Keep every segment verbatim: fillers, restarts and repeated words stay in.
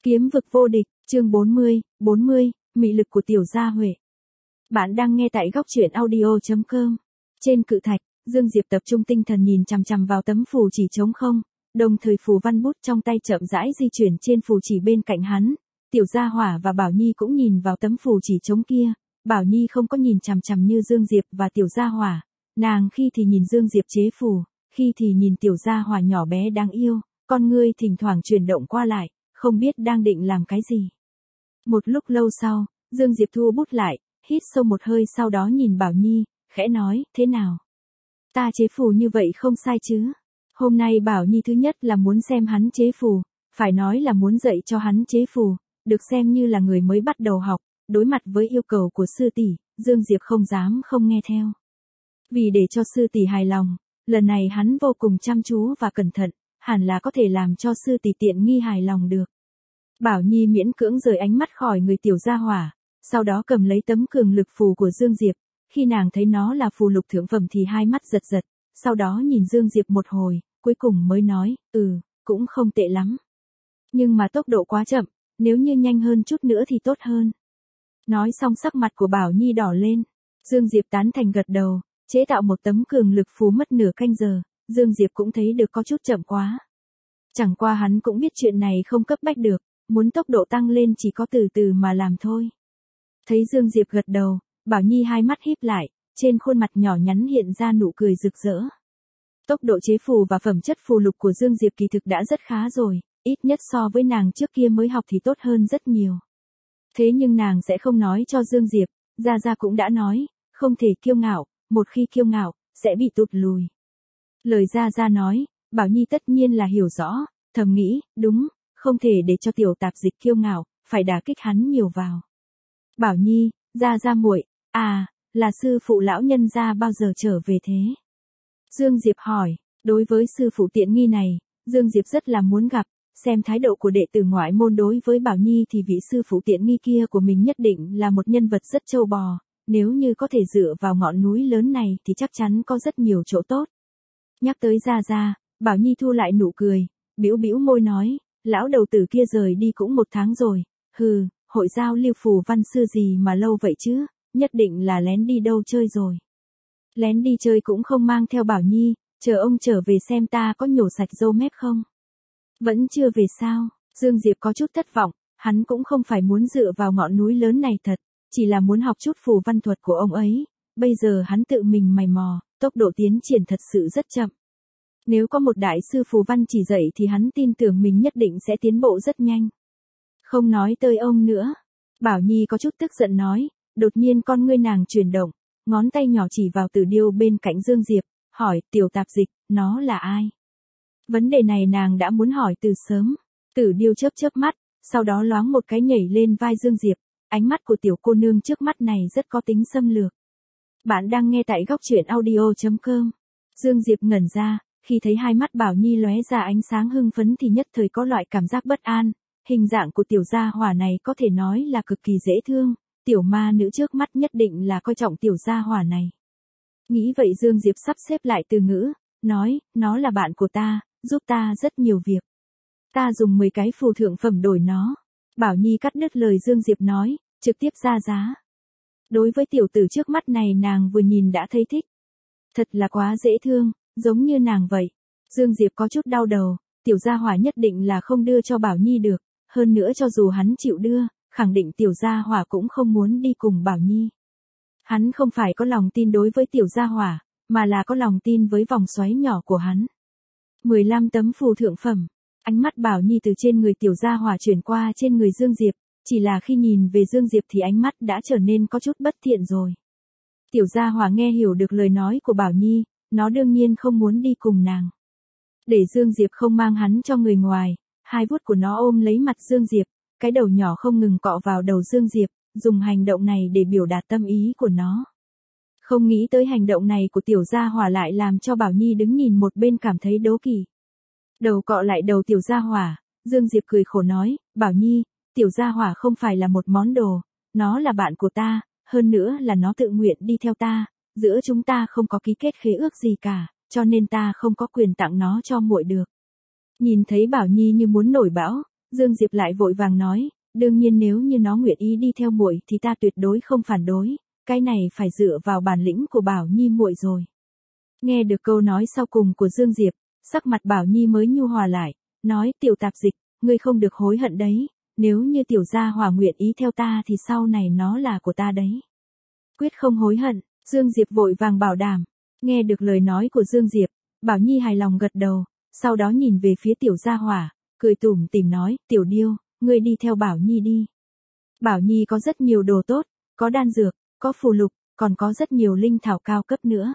Kiếm vực vô địch, chương bốn mươi, bốn mươi, mị lực của Tiểu Gia Huệ. Bạn đang nghe tại góc truyện audio chấm com. Trên cự thạch, Dương Diệp tập trung tinh thần nhìn chằm chằm vào tấm phù chỉ trống không, đồng thời phù văn bút trong tay chậm rãi di chuyển trên phù chỉ bên cạnh hắn. Tiểu Gia Hỏa và Bảo Nhi cũng nhìn vào tấm phù chỉ trống kia. Bảo Nhi không có nhìn chằm chằm như Dương Diệp và Tiểu Gia Hỏa, nàng khi thì nhìn Dương Diệp chế phù, khi thì nhìn Tiểu Gia Hỏa nhỏ bé đáng yêu, con ngươi thỉnh thoảng chuyển động qua lại, không biết đang định làm cái gì. Một lúc lâu sau, Dương Diệp thu bút lại, hít sâu một hơi sau đó nhìn Bảo Nhi, khẽ nói, thế nào? Ta chế phù như vậy không sai chứ? Hôm nay Bảo Nhi thứ nhất là muốn xem hắn chế phù, phải nói là muốn dạy cho hắn chế phù, được xem như là người mới bắt đầu học, đối mặt với yêu cầu của sư tỷ, Dương Diệp không dám không nghe theo. Vì để cho sư tỷ hài lòng, lần này hắn vô cùng chăm chú và cẩn thận, hẳn là có thể làm cho sư tỷ tiện nghi hài lòng được. Bảo Nhi miễn cưỡng rời ánh mắt khỏi người Tiểu Gia Hỏa, sau đó cầm lấy tấm cường lực phù của Dương Diệp, khi nàng thấy nó là phù lục thượng phẩm thì hai mắt giật giật, sau đó nhìn Dương Diệp một hồi, cuối cùng mới nói, ừ, cũng không tệ lắm. Nhưng mà tốc độ quá chậm, nếu như nhanh hơn chút nữa thì tốt hơn. Nói xong sắc mặt của Bảo Nhi đỏ lên, Dương Diệp tán thành gật đầu, chế tạo một tấm cường lực phù mất nửa canh giờ, Dương Diệp cũng thấy được có chút chậm quá. Chẳng qua hắn cũng biết chuyện này không cấp bách được, muốn tốc độ tăng lên chỉ có từ từ mà làm thôi. Thấy Dương Diệp gật đầu, Bảo Nhi hai mắt híp lại, trên khuôn mặt nhỏ nhắn hiện ra nụ cười rực rỡ. Tốc độ chế phù và phẩm chất phù lục của Dương Diệp kỳ thực đã rất khá rồi, ít nhất so với nàng trước kia mới học thì tốt hơn rất nhiều. Thế nhưng nàng sẽ không nói cho Dương Diệp, Gia Gia cũng đã nói, không thể kiêu ngạo, một khi kiêu ngạo, sẽ bị tụt lùi. Lời Gia Gia nói, Bảo Nhi tất nhiên là hiểu rõ, thầm nghĩ, đúng, không thể để cho tiểu tạp dịch kiêu ngạo, phải đả kích hắn nhiều vào. Bảo Nhi, Gia Gia muội, à, là sư phụ lão nhân gia bao giờ trở về thế? Dương Diệp hỏi, đối với sư phụ tiện nghi này, Dương Diệp rất là muốn gặp, xem thái độ của đệ tử ngoại môn đối với Bảo Nhi thì vị sư phụ tiện nghi kia của mình nhất định là một nhân vật rất trâu bò, nếu như có thể dựa vào ngọn núi lớn này thì chắc chắn có rất nhiều chỗ tốt. Nhắc tới Gia Gia, Bảo Nhi thu lại nụ cười, bĩu bĩu môi nói, lão đầu tử kia rời đi cũng một tháng rồi, hừ, hội giao lưu phù văn sư gì mà lâu vậy chứ, nhất định là lén đi đâu chơi rồi. Lén đi chơi cũng không mang theo Bảo Nhi, chờ ông trở về xem ta có nhổ sạch râu mép không. Vẫn chưa về sao? Dương Diệp có chút thất vọng, hắn cũng không phải muốn dựa vào ngọn núi lớn này thật, chỉ là muốn học chút phù văn thuật của ông ấy, bây giờ hắn tự mình mày mò, tốc độ tiến triển thật sự rất chậm. Nếu có một đại sư phù văn chỉ dạy thì hắn tin tưởng mình nhất định sẽ tiến bộ rất nhanh. Không nói tới ông nữa. Bảo Nhi có chút tức giận nói, đột nhiên con ngươi nàng chuyển động, ngón tay nhỏ chỉ vào Tử Điêu bên cạnh Dương Diệp, hỏi, Tiểu tạp dịch, nó là ai? Vấn đề này nàng đã muốn hỏi từ sớm. Tử Điêu chớp chớp mắt, sau đó loáng một cái nhảy lên vai Dương Diệp, ánh mắt của tiểu cô nương trước mắt này rất có tính xâm lược. Bạn đang nghe tại góc truyện audio chấm com. Dương Diệp ngẩn ra, khi thấy hai mắt Bảo Nhi lóe ra ánh sáng hưng phấn thì nhất thời có loại cảm giác bất an, hình dạng của Tiểu Gia Hỏa này có thể nói là cực kỳ dễ thương, tiểu ma nữ trước mắt nhất định là coi trọng Tiểu Gia Hỏa này. Nghĩ vậy Dương Diệp sắp xếp lại từ ngữ, nói, nó là bạn của ta, giúp ta rất nhiều việc. Ta dùng mười cái phù thượng phẩm đổi nó. Bảo Nhi cắt đứt lời Dương Diệp nói, trực tiếp ra giá. Đối với tiểu tử trước mắt này nàng vừa nhìn đã thấy thích. Thật là quá dễ thương, giống như nàng vậy. Dương Diệp có chút đau đầu, Tiểu Gia Hỏa nhất định là không đưa cho Bảo Nhi được, hơn nữa cho dù hắn chịu đưa, khẳng định Tiểu Gia Hỏa cũng không muốn đi cùng Bảo Nhi. Hắn không phải có lòng tin đối với Tiểu Gia Hỏa, mà là có lòng tin với vòng xoáy nhỏ của hắn. mười lăm tấm phù thượng phẩm. Ánh mắt Bảo Nhi từ trên người Tiểu Gia Hỏa chuyển qua trên người Dương Diệp, chỉ là khi nhìn về Dương Diệp thì ánh mắt đã trở nên có chút bất thiện rồi. Tiểu Gia Hỏa nghe hiểu được lời nói của Bảo Nhi, nó đương nhiên không muốn đi cùng nàng. Để Dương Diệp không mang hắn cho người ngoài, hai vuốt của nó ôm lấy mặt Dương Diệp, cái đầu nhỏ không ngừng cọ vào đầu Dương Diệp, dùng hành động này để biểu đạt tâm ý của nó. Không nghĩ tới hành động này của Tiểu Gia Hỏa lại làm cho Bảo Nhi đứng nhìn một bên cảm thấy đố kỵ. Đầu cọ lại đầu Tiểu Gia Hỏa, Dương Diệp cười khổ nói, Bảo Nhi, Tiểu Gia Hỏa không phải là một món đồ, nó là bạn của ta, hơn nữa là nó tự nguyện đi theo ta, giữa chúng ta không có ký kết khế ước gì cả, cho nên ta không có quyền tặng nó cho muội được. Nhìn thấy Bảo Nhi như muốn nổi bão, Dương Diệp lại vội vàng nói, đương nhiên nếu như nó nguyện ý đi theo muội thì ta tuyệt đối không phản đối, cái này phải dựa vào bản lĩnh của Bảo Nhi muội rồi. Nghe được câu nói sau cùng của Dương Diệp, sắc mặt Bảo Nhi mới nhu hòa lại, nói tiểu tạp dịch, ngươi không được hối hận đấy, nếu như tiểu gia hỏa nguyện ý theo ta thì sau này nó là của ta đấy. Quyết không hối hận, Dương Diệp vội vàng bảo đảm. Nghe được lời nói của Dương Diệp, Bảo Nhi hài lòng gật đầu, sau đó nhìn về phía tiểu gia hỏa, cười tủm tỉm nói, tiểu điêu, ngươi đi theo Bảo Nhi đi. Bảo Nhi có rất nhiều đồ tốt, có đan dược, có phù lục, còn có rất nhiều linh thảo cao cấp nữa.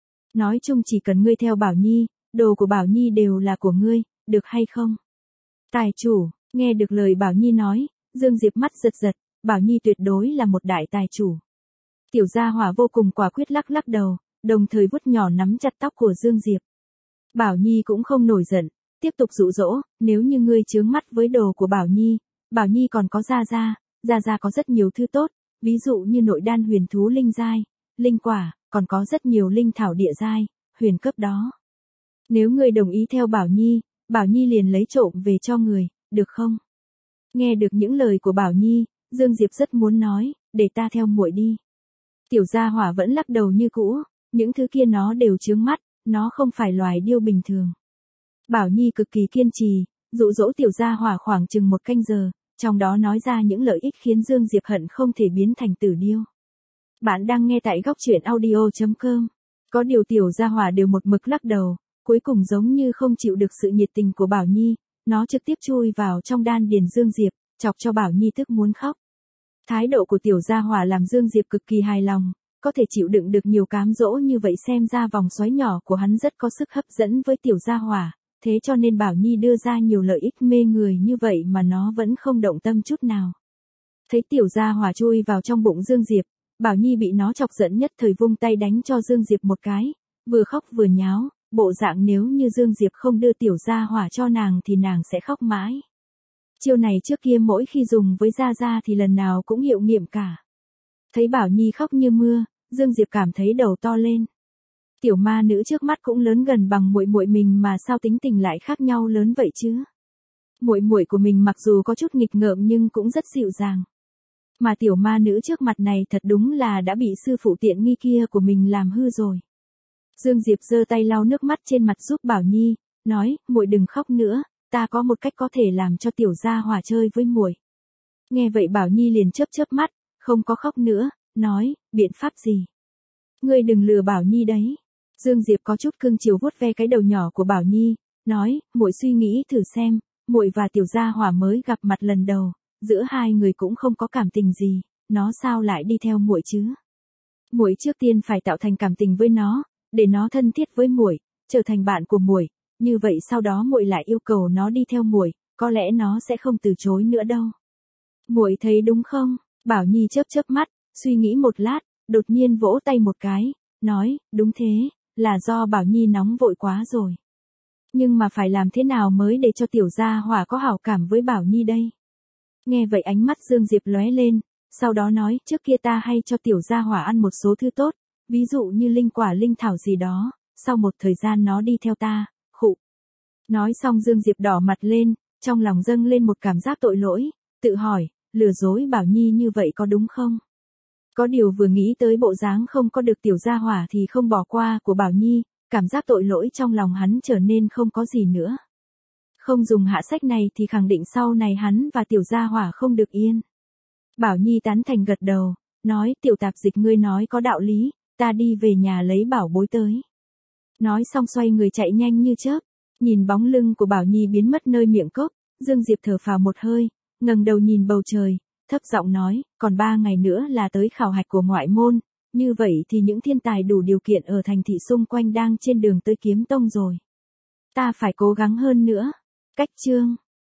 Nói chung chỉ cần ngươi theo Bảo Nhi, đồ của Bảo Nhi đều là của ngươi, được hay không? Tài chủ, nghe được lời Bảo Nhi nói, Dương Diệp mắt giật giật, Bảo Nhi tuyệt đối là một đại tài chủ. Tiểu gia hỏa vô cùng quả quyết lắc lắc đầu, đồng thời vuốt nhỏ nắm chặt tóc của Dương Diệp. Bảo Nhi cũng không nổi giận, tiếp tục dụ dỗ, nếu như ngươi chướng mắt với đồ của Bảo Nhi, Bảo Nhi còn có Gia Gia, Gia Gia có rất nhiều thứ tốt, ví dụ như nội đan huyền thú linh giai, linh quả, còn có rất nhiều linh thảo địa giai, huyền cấp đó. Nếu ngươi đồng ý theo Bảo Nhi, Bảo Nhi liền lấy trộm về cho người, được không? Nghe được những lời của Bảo Nhi, Dương Diệp rất muốn nói, để ta theo muội đi. Tiểu gia hỏa vẫn lắc đầu như cũ, những thứ kia nó đều chướng mắt, nó không phải loài điêu bình thường. Bảo Nhi cực kỳ kiên trì, dụ dỗ tiểu gia hỏa khoảng chừng một canh giờ, trong đó nói ra những lợi ích khiến Dương Diệp hận không thể biến thành tử điêu. Bạn đang nghe tại góc truyện audio chấm com. Có điều tiểu gia hỏa đều một mực lắc đầu, cuối cùng giống như không chịu được sự nhiệt tình của Bảo Nhi, nó trực tiếp chui vào trong đan điền Dương Diệp, chọc cho Bảo Nhi tức muốn khóc. Thái độ của tiểu gia hỏa làm Dương Diệp cực kỳ hài lòng, có thể chịu đựng được nhiều cám dỗ như vậy xem ra vòng xoáy nhỏ của hắn rất có sức hấp dẫn với tiểu gia hỏa, thế cho nên Bảo Nhi đưa ra nhiều lợi ích mê người như vậy mà nó vẫn không động tâm chút nào. Thấy tiểu gia hỏa chui vào trong bụng Dương Diệp, Bảo Nhi bị nó chọc giận nhất thời vung tay đánh cho Dương Diệp một cái, vừa khóc vừa nháo, bộ dạng nếu như Dương Diệp không đưa tiểu gia hỏa cho nàng thì nàng sẽ khóc mãi. Chiêu này trước kia mỗi khi dùng với Gia Gia thì lần nào cũng hiệu nghiệm cả. Thấy Bảo Nhi khóc như mưa, Dương Diệp cảm thấy đầu to lên. Tiểu ma nữ trước mắt cũng lớn gần bằng muội muội mình mà sao tính tình lại khác nhau lớn vậy chứ? Muội muội của mình mặc dù có chút nghịch ngợm nhưng cũng rất dịu dàng. Mà tiểu ma nữ trước mặt này thật đúng là đã bị sư phụ tiện nghi kia của mình làm hư rồi. Dương Diệp giơ tay lau nước mắt trên mặt giúp Bảo Nhi, nói, muội đừng khóc nữa, ta có một cách có thể làm cho tiểu gia hỏa chơi với muội. Nghe vậy Bảo Nhi liền chớp chớp mắt, không có khóc nữa, nói, biện pháp gì? Ngươi đừng lừa Bảo Nhi đấy. Dương Diệp có chút cưng chiều vuốt ve cái đầu nhỏ của Bảo Nhi, nói, muội suy nghĩ thử xem, muội và tiểu gia hỏa mới gặp mặt lần đầu, giữa hai người cũng không có cảm tình gì, nó sao lại đi theo muội chứ? Muội trước tiên phải tạo thành cảm tình với nó, để nó thân thiết với muội, trở thành bạn của muội, như vậy sau đó muội lại yêu cầu nó đi theo muội, có lẽ nó sẽ không từ chối nữa đâu. Muội thấy đúng không? Bảo Nhi chớp chớp mắt, suy nghĩ một lát, đột nhiên vỗ tay một cái, nói, đúng thế, là do Bảo Nhi nóng vội quá rồi. Nhưng mà phải làm thế nào mới để cho tiểu gia hỏa có hảo cảm với Bảo Nhi đây? Nghe vậy ánh mắt Dương Diệp lóe lên, sau đó nói, trước kia ta hay cho tiểu gia hỏa ăn một số thứ tốt, ví dụ như linh quả linh thảo gì đó, sau một thời gian nó đi theo ta, khụ. Nói xong Dương Diệp đỏ mặt lên, trong lòng dâng lên một cảm giác tội lỗi, tự hỏi, lừa dối Bảo Nhi như vậy có đúng không? Có điều vừa nghĩ tới bộ dáng không có được tiểu gia hỏa thì không bỏ qua của Bảo Nhi, cảm giác tội lỗi trong lòng hắn trở nên không có gì nữa. Không dùng hạ sách này thì khẳng định sau này hắn và tiểu gia hỏa không được yên. Bảo Nhi tán thành gật đầu, nói tiểu tạp dịch ngươi nói có đạo lý, ta đi về nhà lấy bảo bối tới. Nói xong xoay người chạy nhanh như chớp, nhìn bóng lưng của Bảo Nhi biến mất nơi miệng cốc, Dương Diệp thở phào một hơi, ngẩng đầu nhìn bầu trời, thấp giọng nói, còn ba ngày nữa là tới khảo hạch của ngoại môn, như vậy thì những thiên tài đủ điều kiện ở thành thị xung quanh đang trên đường tới kiếm tông rồi. Ta phải cố gắng hơn nữa. Cách chương